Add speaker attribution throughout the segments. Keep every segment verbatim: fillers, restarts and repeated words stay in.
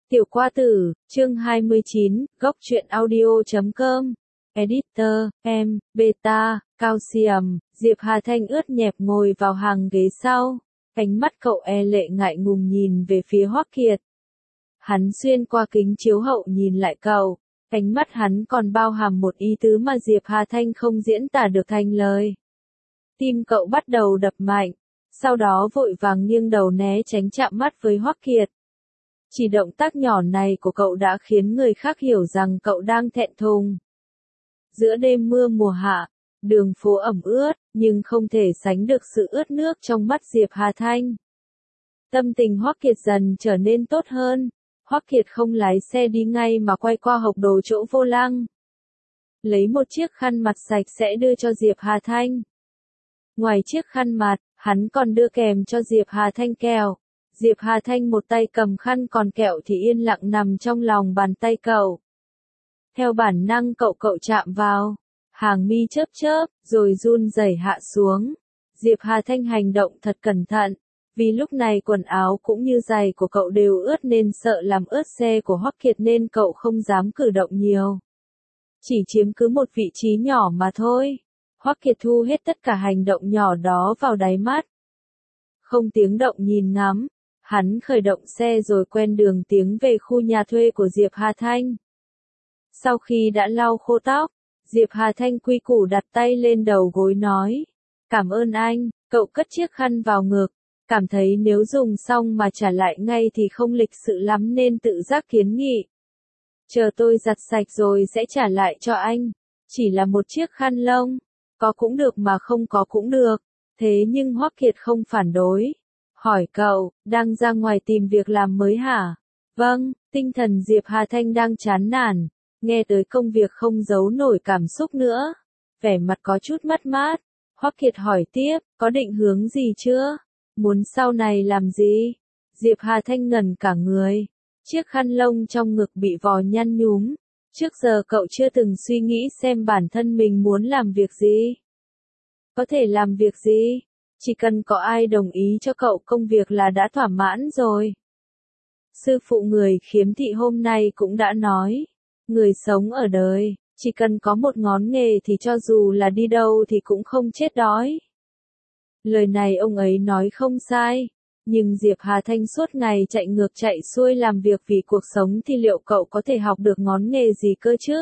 Speaker 1: Tiểu Qua Tử, chương hai mươi chín, góc truyện audio chấm com. Editor, em, beta, calcium, Diệp Hà Thanh ướt nhẹp ngồi vào hàng ghế sau. Ánh mắt cậu e lệ ngại ngùng nhìn về phía Hoắc Kiệt. Hắn xuyên qua kính chiếu hậu nhìn lại cậu. Ánh mắt hắn còn bao hàm một ý tứ mà Diệp Hà Thanh không diễn tả được thành lời. Tim cậu bắt đầu đập mạnh. Sau đó vội vàng nghiêng đầu né tránh chạm mắt với Hoắc Kiệt. Chỉ động tác nhỏ này của cậu đã khiến người khác hiểu rằng cậu đang thẹn thùng. Giữa đêm mưa mùa hạ, đường phố ẩm ướt, nhưng không thể sánh được sự ướt nước trong mắt Diệp Hà Thanh. Tâm tình Hoắc Kiệt dần trở nên tốt hơn. Hoắc Kiệt không lái xe đi ngay mà quay qua hộc đồ chỗ vô lăng. Lấy một chiếc khăn mặt sạch sẽ đưa cho Diệp Hà Thanh. Ngoài chiếc khăn mặt, hắn còn đưa kèm cho Diệp Hà Thanh kẹo. Diệp Hà Thanh một tay cầm khăn còn kẹo thì yên lặng nằm trong lòng bàn tay cậu. Theo bản năng cậu cậu chạm vào, hàng mi chớp chớp, rồi run rẩy hạ xuống. Diệp Hà Thanh hành động thật cẩn thận, vì lúc này quần áo cũng như giày của cậu đều ướt nên sợ làm ướt xe của Hoắc Kiệt nên cậu không dám cử động nhiều. Chỉ chiếm cứ một vị trí nhỏ mà thôi. Hoắc Kiệt thu hết tất cả hành động nhỏ đó vào đáy mắt. Không tiếng động nhìn ngắm. Hắn khởi động xe rồi quen đường tiến về khu nhà thuê của Diệp Hà Thanh. Sau khi đã lau khô tóc, Diệp Hà Thanh quy củ đặt tay lên đầu gối nói. Cảm ơn anh, cậu cất chiếc khăn vào ngực. Cảm thấy nếu dùng xong mà trả lại ngay thì không lịch sự lắm nên tự giác kiến nghị. Chờ tôi giặt sạch rồi sẽ trả lại cho anh. Chỉ là một chiếc khăn lông. Có cũng được mà không có cũng được. Thế nhưng Hoắc Kiệt không phản đối. Hỏi cậu, đang ra ngoài tìm việc làm mới hả? Vâng, tinh thần Diệp Hà Thanh đang chán nản, nghe tới công việc không giấu nổi cảm xúc nữa. Vẻ mặt có chút mất mát. Hoắc Kiệt hỏi tiếp, có định hướng gì chưa? Muốn sau này làm gì? Diệp Hà Thanh ngẩn cả người. Chiếc khăn lông trong ngực bị vò nhăn nhúm. Trước giờ cậu chưa từng suy nghĩ xem bản thân mình muốn làm việc gì. Có thể làm việc gì? Chỉ cần có ai đồng ý cho cậu công việc là đã thỏa mãn rồi. Sư phụ người khiếm thị hôm nay cũng đã nói, người sống ở đời, chỉ cần có một ngón nghề thì cho dù là đi đâu thì cũng không chết đói. Lời này ông ấy nói không sai, nhưng Diệp Hà Thanh suốt ngày chạy ngược chạy xuôi làm việc vì cuộc sống thì liệu cậu có thể học được ngón nghề gì cơ chứ?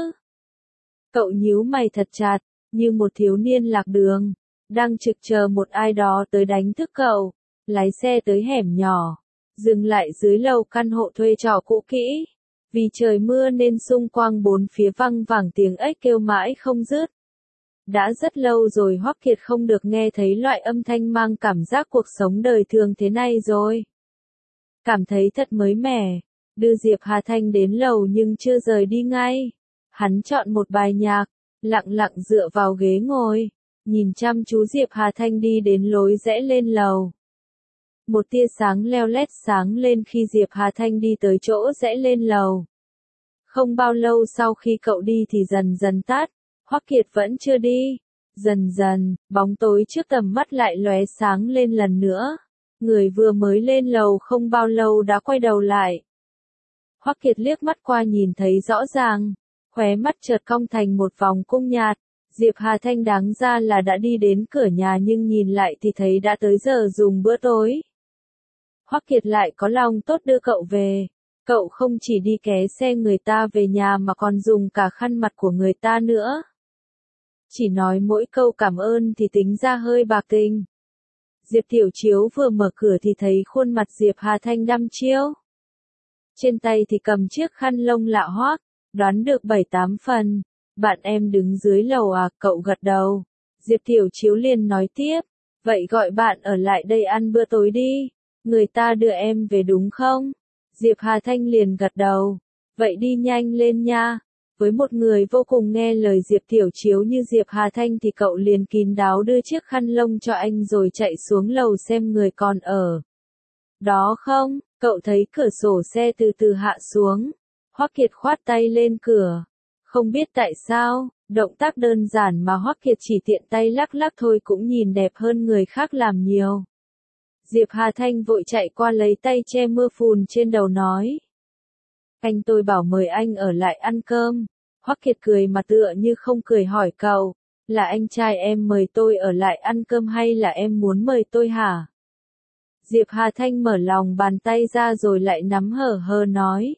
Speaker 1: Cậu nhíu mày thật chặt, như một thiếu niên lạc đường. Đang trực chờ một ai đó tới đánh thức cậu, lái xe tới hẻm nhỏ, dừng lại dưới lầu căn hộ thuê trọ cũ kỹ. Vì trời mưa nên xung quanh bốn phía văng vẳng tiếng ếch kêu mãi không dứt. Đã rất lâu rồi Hoắc Kiệt không được nghe thấy loại âm thanh mang cảm giác cuộc sống đời thường thế này rồi. Cảm thấy thật mới mẻ, đưa Diệp Hà Thanh đến lầu nhưng chưa rời đi ngay. Hắn chọn một bài nhạc, lặng lặng dựa vào ghế ngồi. Nhìn chăm chú Diệp Hà Thanh đi đến lối rẽ lên lầu. Một tia sáng leo lét sáng lên khi Diệp Hà Thanh đi tới chỗ rẽ lên lầu. Không bao lâu sau khi cậu đi thì dần dần tắt, Hoắc Kiệt vẫn chưa đi. Dần dần, bóng tối trước tầm mắt lại lóe sáng lên lần nữa. Người vừa mới lên lầu không bao lâu đã quay đầu lại. Hoắc Kiệt liếc mắt qua nhìn thấy rõ ràng, khóe mắt chợt cong thành một vòng cung nhạt. Diệp Hà Thanh đáng ra là đã đi đến cửa nhà nhưng nhìn lại thì thấy đã tới giờ dùng bữa tối. Hoắc Kiệt lại có lòng tốt đưa cậu về. Cậu không chỉ đi ké xe người ta về nhà mà còn dùng cả khăn mặt của người ta nữa. Chỉ nói mỗi câu cảm ơn thì tính ra hơi bạc tình. Diệp Tiểu Chiếu vừa mở cửa thì thấy khuôn mặt Diệp Hà Thanh đăm chiêu. Trên tay thì cầm chiếc khăn lông lạ hoắc, đoán được bảy tám phần. Bạn em đứng dưới lầu à? Cậu gật đầu. Diệp Tiểu Chiếu liền nói tiếp. Vậy gọi bạn ở lại đây ăn bữa tối đi. Người ta đưa em về đúng không? Diệp Hà Thanh liền gật đầu. Vậy đi nhanh lên nha. Với một người vô cùng nghe lời Diệp Tiểu Chiếu như Diệp Hà Thanh thì cậu liền kín đáo đưa chiếc khăn lông cho anh rồi chạy xuống lầu xem người còn ở đó không. Cậu thấy cửa sổ xe từ từ hạ xuống. Hoắc Kiệt khoát tay lên cửa. Không biết tại sao, động tác đơn giản mà Hoắc Kiệt chỉ tiện tay lắc lắc thôi cũng nhìn đẹp hơn người khác làm nhiều. Diệp Hà Thanh vội chạy qua lấy tay che mưa phùn trên đầu nói. Anh tôi bảo mời anh ở lại ăn cơm. Hoắc Kiệt cười mà tựa như không cười hỏi cậu, là anh trai em mời tôi ở lại ăn cơm hay là em muốn mời tôi hả? Diệp Hà Thanh mở lòng bàn tay ra rồi lại nắm hở hờ nói.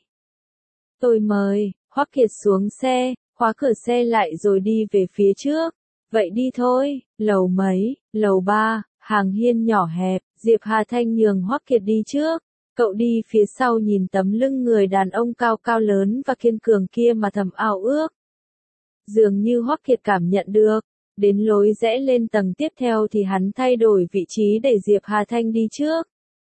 Speaker 1: Tôi mời. Hoắc Kiệt xuống xe, khóa cửa xe lại rồi đi về phía trước. Vậy đi thôi, lầu mấy, lầu ba, hàng hiên nhỏ hẹp, Diệp Hà Thanh nhường Hoắc Kiệt đi trước. Cậu đi phía sau nhìn tấm lưng người đàn ông cao cao lớn và kiên cường kia mà thầm ao ước. Dường như Hoắc Kiệt cảm nhận được, đến lối rẽ lên tầng tiếp theo thì hắn thay đổi vị trí để Diệp Hà Thanh đi trước.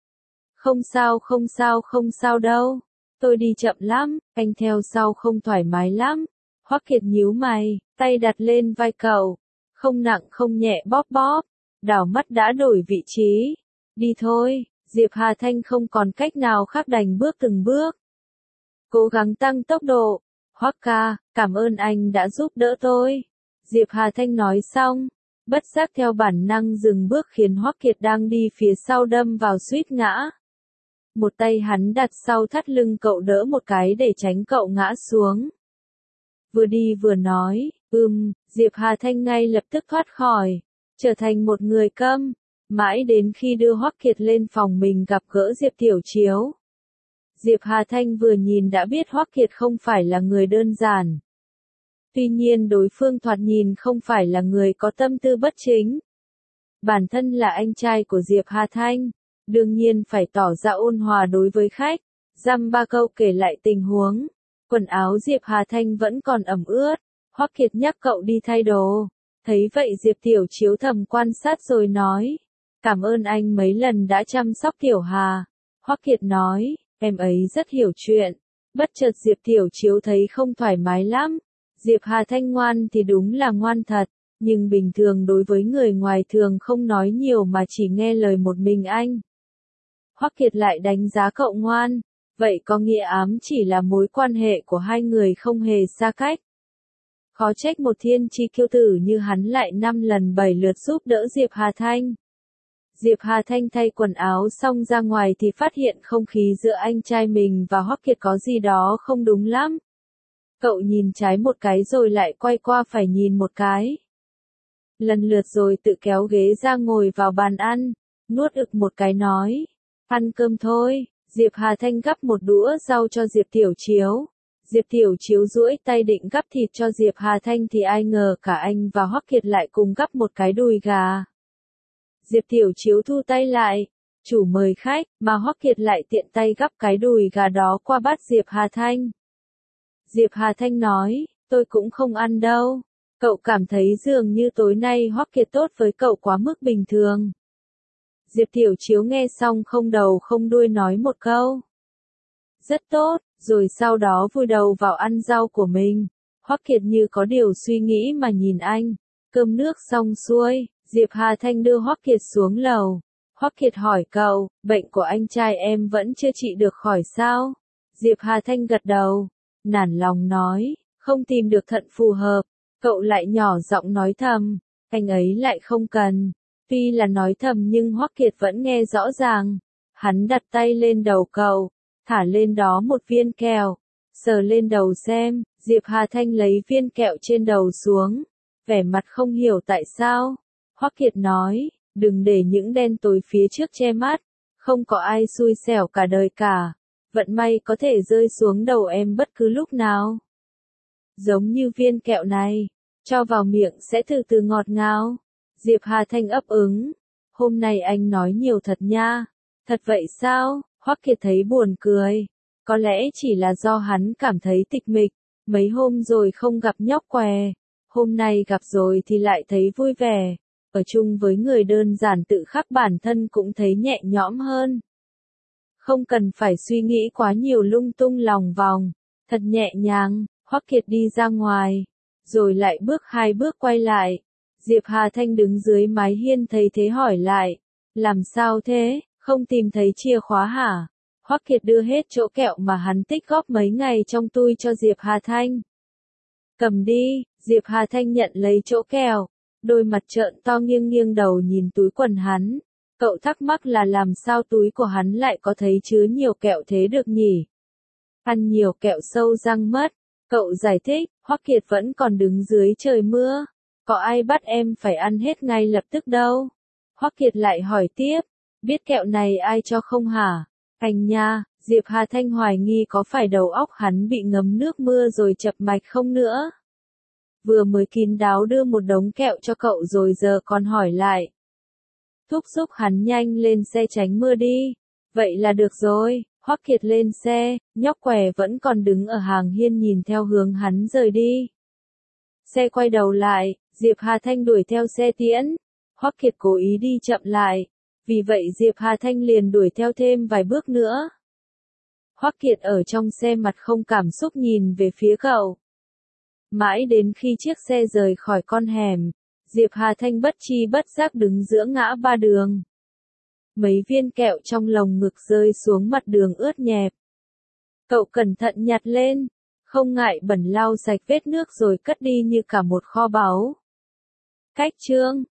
Speaker 1: Không sao không sao không sao đâu, tôi đi chậm lắm, anh theo sau không thoải mái lắm. Hoắc Kiệt nhíu mày, tay đặt lên vai cậu, không nặng không nhẹ bóp bóp, đảo mắt đã đổi vị trí. Đi thôi. Diệp Hà Thanh không còn cách nào khác đành bước từng bước. Cố gắng tăng tốc độ. Hoắc ca, cảm ơn anh đã giúp đỡ tôi. Diệp Hà Thanh nói xong, bất giác theo bản năng dừng bước khiến Hoắc Kiệt đang đi phía sau đâm vào suýt ngã. Một tay hắn đặt sau thắt lưng cậu đỡ một cái để tránh cậu ngã xuống. Vừa đi vừa nói, ừm, Diệp Hà Thanh ngay lập tức thoát khỏi, trở thành một người câm. Mãi đến khi đưa Hoắc Kiệt lên phòng mình gặp gỡ Diệp Tiểu Chiếu. Diệp Hà Thanh vừa nhìn đã biết Hoắc Kiệt không phải là người đơn giản. Tuy nhiên đối phương thoạt nhìn không phải là người có tâm tư bất chính. Bản thân là anh trai của Diệp Hà Thanh, đương nhiên phải tỏ ra ôn hòa đối với khách. Dăm ba câu kể lại tình huống. Quần áo Diệp Hà Thanh vẫn còn ẩm ướt. Hoắc Kiệt nhắc cậu đi thay đồ. Thấy vậy Diệp Tiểu Chiếu thầm quan sát rồi nói. Cảm ơn anh mấy lần đã chăm sóc Tiểu Hà. Hoắc Kiệt nói, em ấy rất hiểu chuyện. Bất chợt Diệp Tiểu Chiếu thấy không thoải mái lắm. Diệp Hà Thanh ngoan thì đúng là ngoan thật, nhưng bình thường đối với người ngoài thường không nói nhiều mà chỉ nghe lời một mình anh. Hoắc Kiệt lại đánh giá cậu ngoan, vậy có nghĩa ám chỉ là mối quan hệ của hai người không hề xa cách. Khó trách một thiên chi kiêu tử như hắn lại năm lần bảy lượt giúp đỡ Diệp Hà Thanh. Diệp Hà Thanh thay quần áo xong ra ngoài thì phát hiện không khí giữa anh trai mình và Hoắc Kiệt có gì đó không đúng lắm. Cậu nhìn trái một cái rồi lại quay qua phải nhìn một cái. Lần lượt rồi tự kéo ghế ra ngồi vào bàn ăn, nuốt ực một cái nói. Ăn cơm thôi. Diệp Hà Thanh gắp một đũa rau cho Diệp Tiểu Chiếu. Diệp Tiểu Chiếu duỗi tay định gắp thịt cho Diệp Hà Thanh thì ai ngờ cả anh và Hoắc Kiệt lại cùng gắp một cái đùi gà. Diệp Tiểu Chiếu thu tay lại, chủ mời khách, mà Hoắc Kiệt lại tiện tay gắp cái đùi gà đó qua bát Diệp Hà Thanh. Diệp Hà Thanh nói, tôi cũng không ăn đâu, cậu cảm thấy dường như tối nay Hoắc Kiệt tốt với cậu quá mức bình thường. Diệp Tiểu Chiếu nghe xong không đầu không đuôi nói một câu. Rất tốt, rồi sau đó vùi đầu vào ăn rau của mình. Hoắc Kiệt như có điều suy nghĩ mà nhìn anh. Cơm nước xong xuôi, Diệp Hà Thanh đưa Hoắc Kiệt xuống lầu. Hoắc Kiệt hỏi cậu, bệnh của anh trai em vẫn chưa trị được khỏi sao? Diệp Hà Thanh gật đầu, nản lòng nói, không tìm được thận phù hợp. Cậu lại nhỏ giọng nói thầm, anh ấy lại không cần. Tuy là nói thầm nhưng Hoắc Kiệt vẫn nghe rõ ràng. Hắn đặt tay lên đầu cậu, thả lên đó một viên kẹo, sờ lên đầu xem. Diệp Hà Thanh lấy viên kẹo trên đầu xuống, vẻ mặt không hiểu tại sao. Hoắc Kiệt nói, đừng để những đen tối phía trước che mắt, không có ai xui xẻo cả đời cả, vận may có thể rơi xuống đầu em bất cứ lúc nào. Giống như viên kẹo này, cho vào miệng sẽ từ từ ngọt ngào. Diệp Hà Thanh ấp úng, hôm nay anh nói nhiều thật nha. Thật vậy sao? Hoắc Kiệt thấy buồn cười, có lẽ chỉ là do hắn cảm thấy tịch mịch, mấy hôm rồi không gặp nhóc què, hôm nay gặp rồi thì lại thấy vui vẻ. Ở chung với người đơn giản tự khắc bản thân cũng thấy nhẹ nhõm hơn. Không cần phải suy nghĩ quá nhiều lung tung lòng vòng, thật nhẹ nhàng. Hoắc Kiệt đi ra ngoài, rồi lại bước hai bước quay lại. Diệp Hà Thanh đứng dưới mái hiên thấy thế hỏi lại, làm sao thế, không tìm thấy chìa khóa hả? Hoắc Kiệt đưa hết chỗ kẹo mà hắn tích góp mấy ngày trong túi cho Diệp Hà Thanh. Cầm đi. Diệp Hà Thanh nhận lấy chỗ kẹo, đôi mặt trợn to nghiêng nghiêng đầu nhìn túi quần hắn. Cậu thắc mắc là làm sao túi của hắn lại có thấy chứa nhiều kẹo thế được nhỉ? Ăn nhiều kẹo sâu răng mất. Cậu giải thích, Hoắc Kiệt vẫn còn đứng dưới trời mưa. Có ai bắt em phải ăn hết ngay lập tức đâu. Hoắc Kiệt lại hỏi tiếp, biết kẹo này ai cho không hả? Anh nha, Diệp Hà Thanh hoài nghi có phải đầu óc hắn bị ngấm nước mưa rồi chập mạch không nữa. Vừa mới kín đáo đưa một đống kẹo cho cậu rồi giờ còn hỏi lại. Thúc giục hắn nhanh lên xe tránh mưa đi. Vậy là được rồi. Hoắc Kiệt lên xe, nhóc què vẫn còn đứng ở hàng hiên nhìn theo hướng hắn rời đi. Xe quay đầu lại, Diệp Hà Thanh đuổi theo xe tiễn. Hoắc Kiệt cố ý đi chậm lại, vì vậy Diệp Hà Thanh liền đuổi theo thêm vài bước nữa. Hoắc Kiệt ở trong xe mặt không cảm xúc nhìn về phía cậu. Mãi đến khi chiếc xe rời khỏi con hẻm, Diệp Hà Thanh bất chi bất giác đứng giữa ngã ba đường. Mấy viên kẹo trong lồng ngực rơi xuống mặt đường ướt nhẹp. Cậu cẩn thận nhặt lên, không ngại bẩn lau sạch vết nước rồi cất đi như cả một kho báu. Cách chương